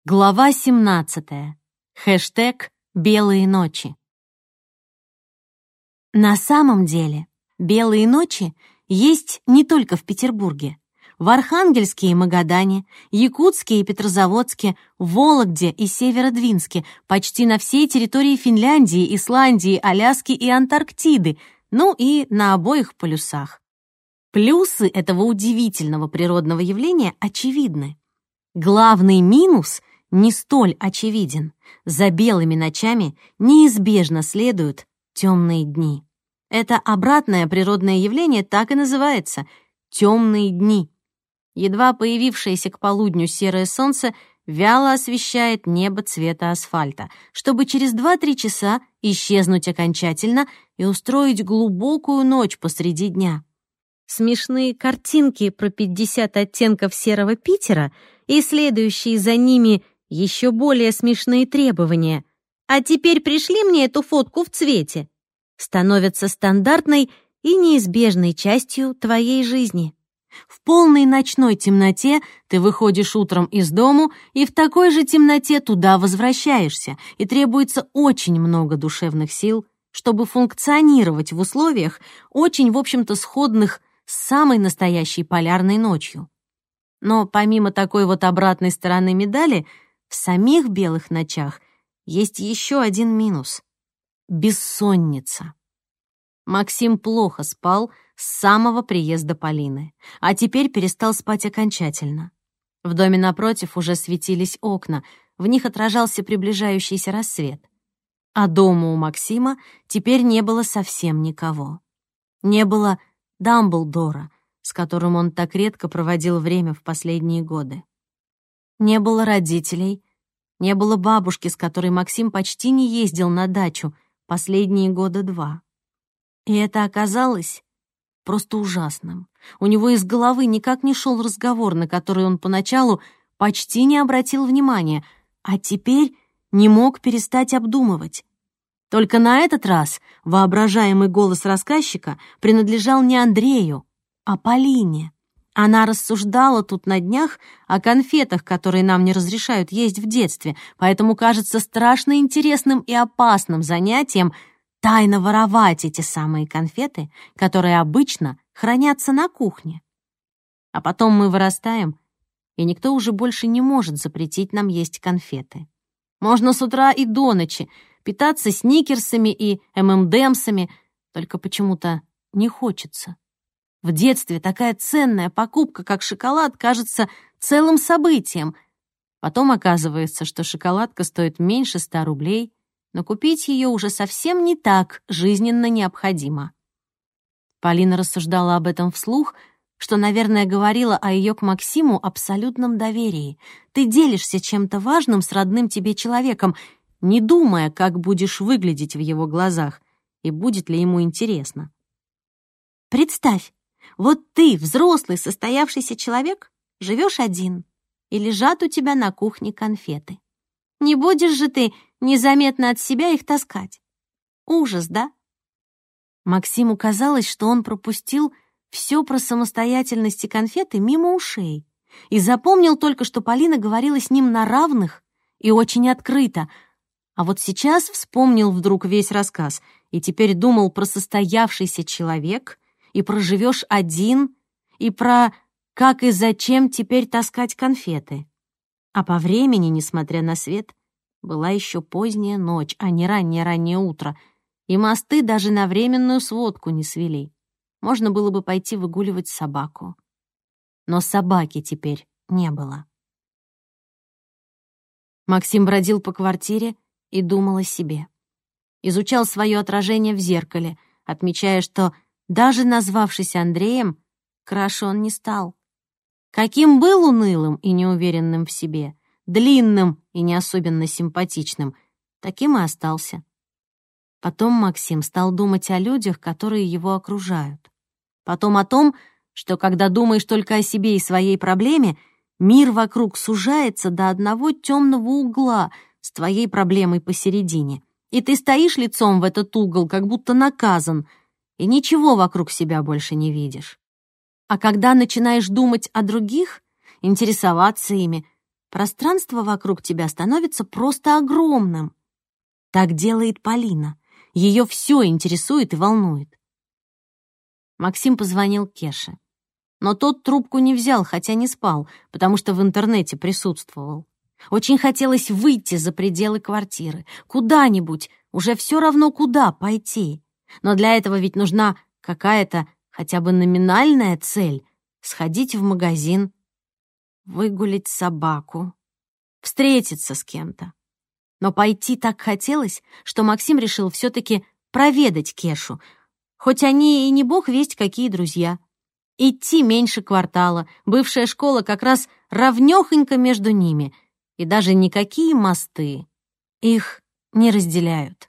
Глава 17. Хэштег «Белые ночи». На самом деле, белые ночи есть не только в Петербурге. В Архангельске и Магадане, Якутске и Петрозаводске, Вологде и Северодвинске, почти на всей территории Финляндии, Исландии, Аляски и Антарктиды, ну и на обоих полюсах. Плюсы этого удивительного природного явления очевидны. Главный минус не столь очевиден. За белыми ночами неизбежно следуют темные дни. Это обратное природное явление так и называется — темные дни. Едва появившееся к полудню серое солнце вяло освещает небо цвета асфальта, чтобы через 2-3 часа исчезнуть окончательно и устроить глубокую ночь посреди дня. Смешные картинки про 50 оттенков серого Питера и следующие за ними еще более смешные требования. «А теперь пришли мне эту фотку в цвете», становятся стандартной и неизбежной частью твоей жизни. В полной ночной темноте ты выходишь утром из дому и в такой же темноте туда возвращаешься, и требуется очень много душевных сил, чтобы функционировать в условиях, очень, в общем-то, сходных с самой настоящей полярной ночью. Но помимо такой вот обратной стороны медали, в самих белых ночах есть еще один минус — бессонница. Максим плохо спал с самого приезда Полины, а теперь перестал спать окончательно. В доме напротив уже светились окна, в них отражался приближающийся рассвет. А дома у Максима теперь не было совсем никого. Не было Дамблдора, с которым он так редко проводил время в последние годы. Не было родителей, не было бабушки, с которой Максим почти не ездил на дачу последние 2 года. И это оказалось просто ужасным. У него из головы никак не шел разговор, на который он поначалу почти не обратил внимания, а теперь не мог перестать обдумывать. Только на этот раз воображаемый голос рассказчика принадлежал не Андрею, а Полине. Она рассуждала тут на днях о конфетах, которые нам не разрешают есть в детстве, поэтому кажется страшно интересным и опасным занятием тайно воровать эти самые конфеты, которые обычно хранятся на кухне. А потом мы вырастаем, и никто уже больше не может запретить нам есть конфеты. Можно с утра и до ночи питаться сникерсами и ММДэмсами, только почему-то не хочется. В детстве такая ценная покупка, как шоколад, кажется целым событием. Потом оказывается, что шоколадка стоит меньше 100 рублей, но купить ее уже совсем не так жизненно необходимо. Полина рассуждала об этом вслух, что, наверное, говорила о ее к Максиму абсолютном доверии. Ты делишься чем-то важным с родным тебе человеком, не думая, как будешь выглядеть в его глазах и будет ли ему интересно. Представь, вот ты, взрослый, состоявшийся человек, живешь один, и лежат у тебя на кухне конфеты. Не будешь же ты незаметно от себя их таскать? Ужас, да? Максиму казалось, что он пропустил все про самостоятельность и конфеты мимо ушей и запомнил только, что Полина говорила с ним на равных и очень открыто, а вот сейчас вспомнил вдруг весь рассказ и теперь думал про состоявшийся человек и про живешь один, и про как и зачем теперь таскать конфеты. А по времени, несмотря на свет, была еще поздняя ночь, а не раннее-раннее утро, и мосты даже на временную сводку не свели. Можно было бы пойти выгуливать собаку. Но собаки теперь не было. Максим бродил по квартире и думал о себе. Изучал свое отражение в зеркале, отмечая, что даже назвавшись Андреем, краше он не стал. Каким был унылым и неуверенным в себе, длинным и не особенно симпатичным, таким и остался. Потом Максим стал думать о людях, которые его окружают. Потом о том, что когда думаешь только о себе и своей проблеме, мир вокруг сужается до одного темного угла с твоей проблемой посередине, и ты стоишь лицом в этот угол, как будто наказан, и ничего вокруг себя больше не видишь. А когда начинаешь думать о других, интересоваться ими, пространство вокруг тебя становится просто огромным. Так делает Полина. Ее все интересует и волнует. Максим позвонил Кеше. Но тот трубку не взял, хотя не спал, потому что в интернете присутствовал. Очень хотелось выйти за пределы квартиры, куда-нибудь, уже все равно куда пойти. Но для этого ведь нужна какая-то хотя бы номинальная цель — сходить в магазин, выгулить собаку, встретиться с кем-то. Но пойти так хотелось, что Максим решил все-таки проведать Кешу, хоть они и не бог весть какие друзья. Идти меньше квартала, бывшая школа как раз равнёхонько между ними, и даже никакие мосты их не разделяют.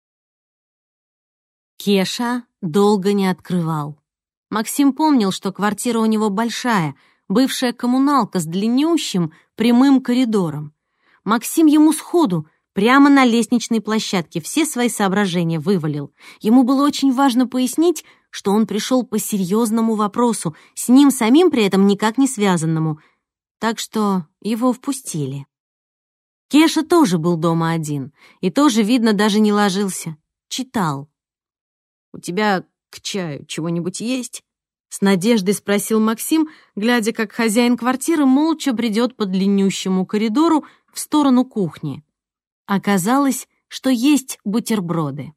Кеша долго не открывал. Максим помнил, что квартира у него большая, бывшая коммуналка с длиннющим прямым коридором. Максим ему сходу прямо на лестничной площадке все свои соображения вывалил. Ему было очень важно пояснить, что он пришел по серьезному вопросу, с ним самим при этом никак не связанному. Так что его впустили. Кеша тоже был дома один, и тоже, видно, даже не ложился. Читал. «У тебя к чаю чего-нибудь есть?» — с надеждой спросил Максим, глядя, как хозяин квартиры молча бредет по длиннющему коридору в сторону кухни. Оказалось, что есть бутерброды.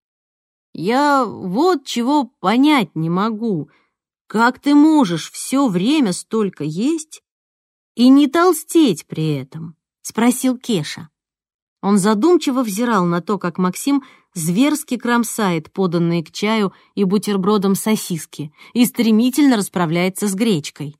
«Я вот чего понять не могу. Как ты можешь все время столько есть и не толстеть при этом?» — спросил Кеша. Он задумчиво взирал на то, как Максим зверски кромсает поданные к чаю и бутербродам сосиски и стремительно расправляется с гречкой.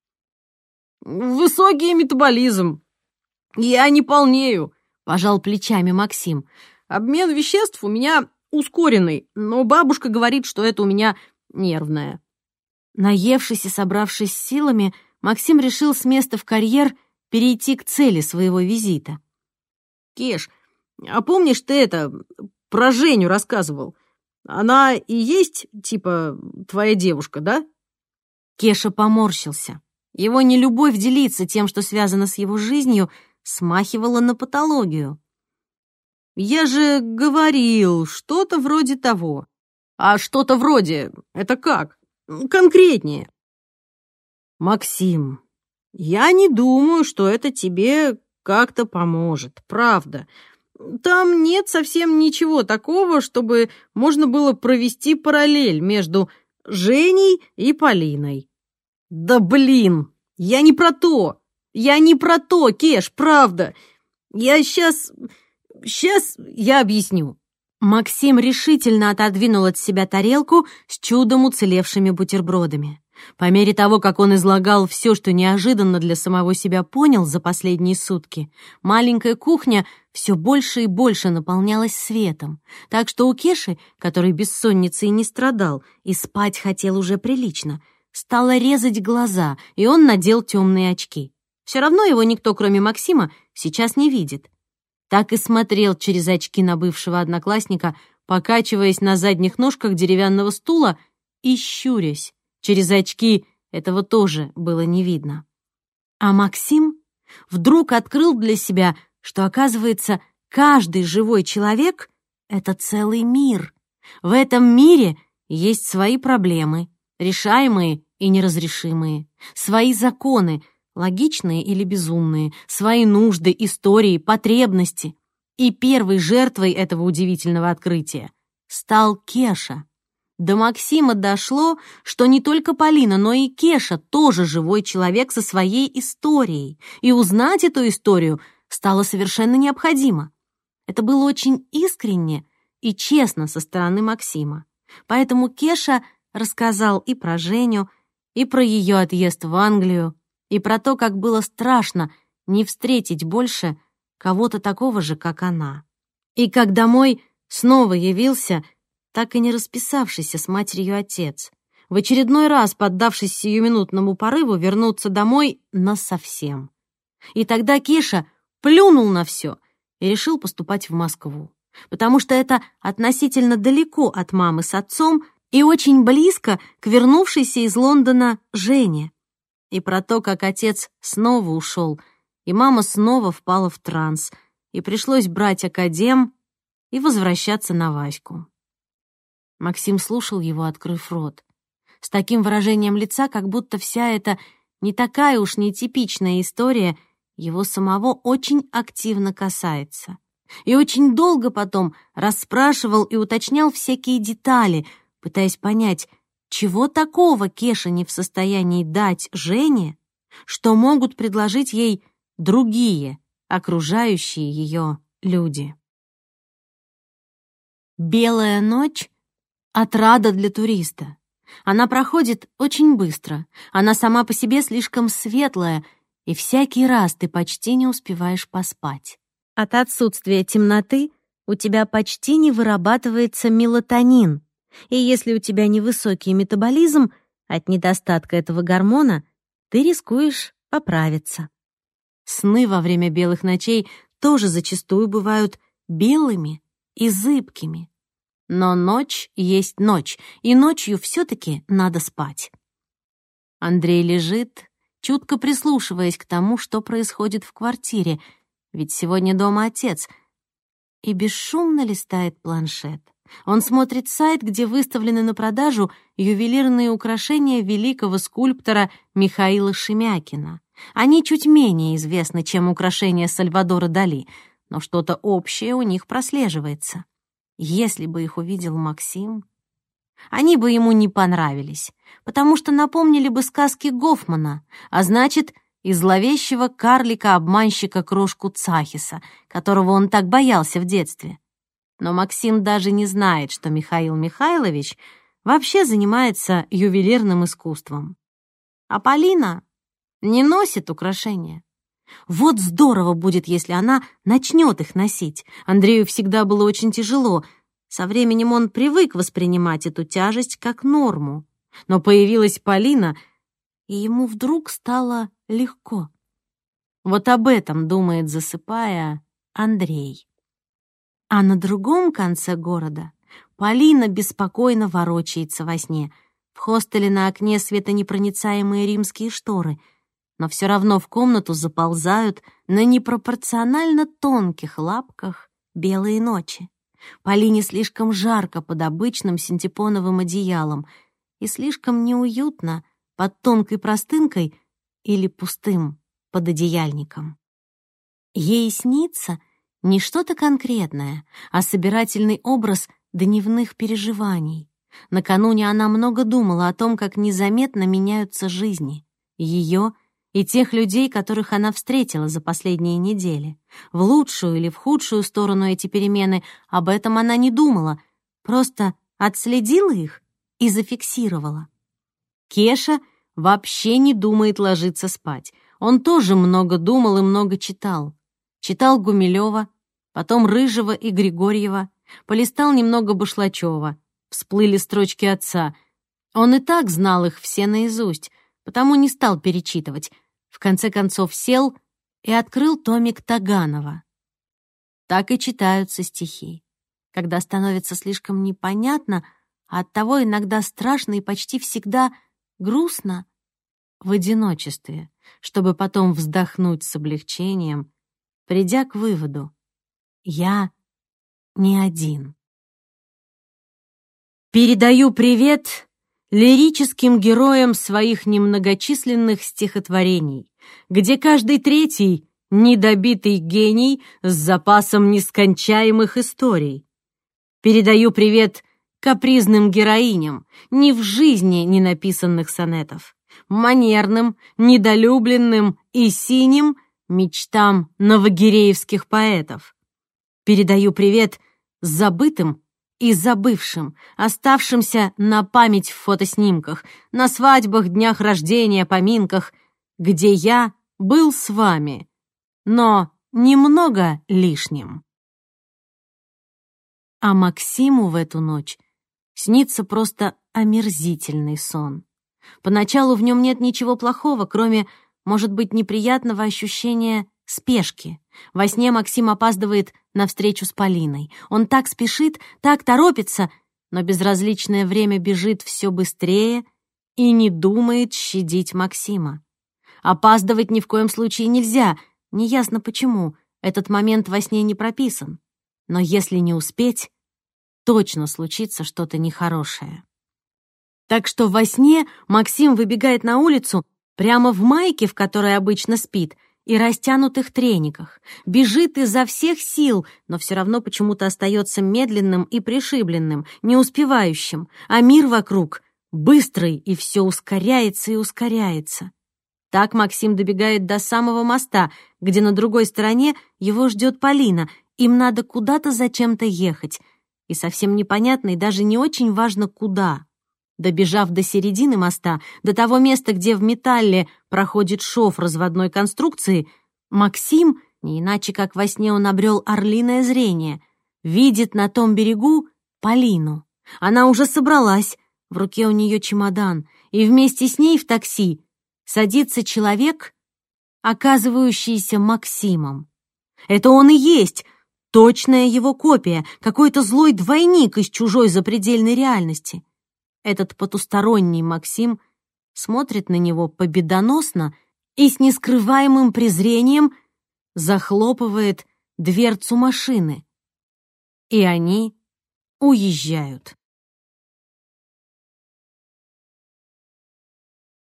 «Высокий метаболизм. Я не полнею», — пожал плечами Максим. «Обмен веществ у меня ускоренный, но бабушка говорит, что это у меня нервное». Наевшись и собравшись с силами, Максим решил с места в карьер перейти к цели своего визита. «Кеш, а помнишь, ты про Женю рассказывал? Она и есть, типа, твоя девушка, да?» Кеша поморщился. Его нелюбовь делиться тем, что связано с его жизнью, смахивала на патологию. «Я же говорил, что-то вроде того». «А что-то вроде — это как? Конкретнее». «Максим, я не думаю, что это тебе как-то поможет, правда. Там нет совсем ничего такого, чтобы можно было провести параллель между Женей и Полиной». «Да блин, я не про то, Кеш, правда. Сейчас я объясню». Максим решительно отодвинул от себя тарелку с чудом уцелевшими бутербродами. По мере того, как он излагал все, что неожиданно для самого себя понял за последние сутки, маленькая кухня все больше и больше наполнялась светом, так что у Кеши, который бессонницей не страдал и спать хотел уже прилично, стало резать глаза, и он надел темные очки. Все равно его никто, кроме Максима, сейчас не видит. Так и смотрел через очки на бывшего одноклассника, покачиваясь на задних ножках деревянного стула и щурясь. Через очки этого тоже было не видно. А Максим вдруг открыл для себя, что, оказывается, каждый живой человек — это целый мир. В этом мире есть свои проблемы, решаемые и неразрешимые, свои законы, логичные или безумные, свои нужды, истории, потребности. И первой жертвой этого удивительного открытия стал Кеша. До Максима дошло, что не только Полина, но и Кеша тоже живой человек со своей историей, и узнать эту историю стало совершенно необходимо. Это было очень искренне и честно со стороны Максима. Поэтому Кеша рассказал и про Женю, и про ее отъезд в Англию, и про то, как было страшно не встретить больше кого-то такого же, как она. И как домой снова явился так и не расписавшийся с матерью отец, в очередной раз поддавшись сиюминутному порыву вернуться домой насовсем. И тогда Кеша плюнул на все и решил поступать в Москву, потому что это относительно далеко от мамы с отцом и очень близко к вернувшейся из Лондона Жене. И про то, как отец снова ушел и мама снова впала в транс, и пришлось брать академ и возвращаться на Ваську. Максим слушал его, открыв рот, с таким выражением лица, как будто вся эта не такая уж нетипичная история его самого очень активно касается. И очень долго потом расспрашивал и уточнял всякие детали, пытаясь понять, чего такого Кеша не в состоянии дать Жене, что могут предложить ей другие, окружающие ее люди. Белая ночь — отрада для туриста. Она проходит очень быстро, она сама по себе слишком светлая, и всякий раз ты почти не успеваешь поспать. От отсутствия темноты у тебя почти не вырабатывается мелатонин, и если у тебя невысокий метаболизм, от недостатка этого гормона ты рискуешь поправиться. Сны во время белых ночей тоже зачастую бывают белыми и зыбкими. Но ночь есть ночь, и ночью все-таки надо спать. Андрей лежит, чутко прислушиваясь к тому, что происходит в квартире, ведь сегодня дома отец, и бесшумно листает планшет. Он смотрит сайт, где выставлены на продажу ювелирные украшения великого скульптора Михаила Шемякина. Они чуть менее известны, чем украшения Сальвадора Дали, но что-то общее у них прослеживается. Если бы их увидел Максим, они бы ему не понравились, потому что напомнили бы сказки Гофмана, а значит, и зловещего карлика-обманщика Крошку Цахиса, которого он так боялся в детстве. Но Максим даже не знает, что Михаил Михайлович вообще занимается ювелирным искусством. А Полина не носит украшения. Вот здорово будет, если она начнет их носить. Андрею всегда было очень тяжело. Со временем он привык воспринимать эту тяжесть как норму. Но появилась Полина, и ему вдруг стало легко. Вот об этом думает, засыпая, Андрей. А на другом конце города Полина беспокойно ворочается во сне. В хостеле на окне светонепроницаемые римские шторы, но все равно в комнату заползают на непропорционально тонких лапках белые ночи. Полине слишком жарко под обычным синтепоновым одеялом и слишком неуютно под тонкой простынкой или пустым пододеяльником. Ей снится не что-то конкретное, а собирательный образ дневных переживаний. Накануне она много думала о том, как незаметно меняются жизни ее и тех людей, которых она встретила за последние недели. В лучшую или в худшую сторону эти перемены, об этом она не думала, просто отследила их и зафиксировала. Кеша вообще не думает ложиться спать. Он тоже много думал и много читал. Читал Гумилева, потом Рыжего и Григорьева, полистал немного Башлачева. Всплыли строчки отца. Он и так знал их все наизусть, потому не стал перечитывать. В конце концов сел и открыл томик Таганова. Так и читаются стихи. Когда становится слишком непонятно, а оттого иногда страшно и почти всегда грустно в одиночестве, чтобы потом вздохнуть с облегчением, придя к выводу: я не один. Передаю привет лирическим героям своих немногочисленных стихотворений, где каждый третий — недобитый гений с запасом нескончаемых историй. Передаю привет капризным героиням, ни в жизни не написанных сонетов, манерным, недолюбленным и синим мечтам новогиреевских поэтов. Передаю привет забытым и забывшим, оставшимся на память в фотоснимках, на свадьбах, днях рождения, поминках, где я был с вами, но немного лишним. А Максиму в эту ночь снится просто омерзительный сон. Поначалу в нем нет ничего плохого, кроме, может быть, неприятного ощущения спешки. Во сне Максим опаздывает на встречу с Полиной. Он так спешит, так торопится, но безразличное время бежит все быстрее и не думает щадить Максима. Опаздывать ни в коем случае нельзя, Неясно почему, этот момент во сне не прописан. Но если не успеть, точно случится что-то нехорошее. Так что во сне Максим выбегает на улицу прямо в майке, в которой обычно спит, и растянутых трениках, бежит изо всех сил, но все равно почему-то остается медленным и пришибленным, не успевающим, а мир вокруг быстрый, и все ускоряется и ускоряется. Так Максим добегает до самого моста, где на другой стороне его ждет Полина. Им надо куда-то зачем-то ехать, и совсем непонятно и даже не очень важно, куда. Добежав до середины моста, до того места, где в металле проходит шов разводной конструкции, Максим, не иначе как во сне он обрел орлиное зрение, видит на том берегу Полину. Она уже собралась, в руке у нее чемодан, и вместе с ней в такси садится человек, оказывающийся Максимом. Это он и есть, точная его копия, какой-то злой двойник из чужой запредельной реальности. Этот потусторонний Максим смотрит на него победоносно и с нескрываемым презрением захлопывает дверцу машины. И они уезжают.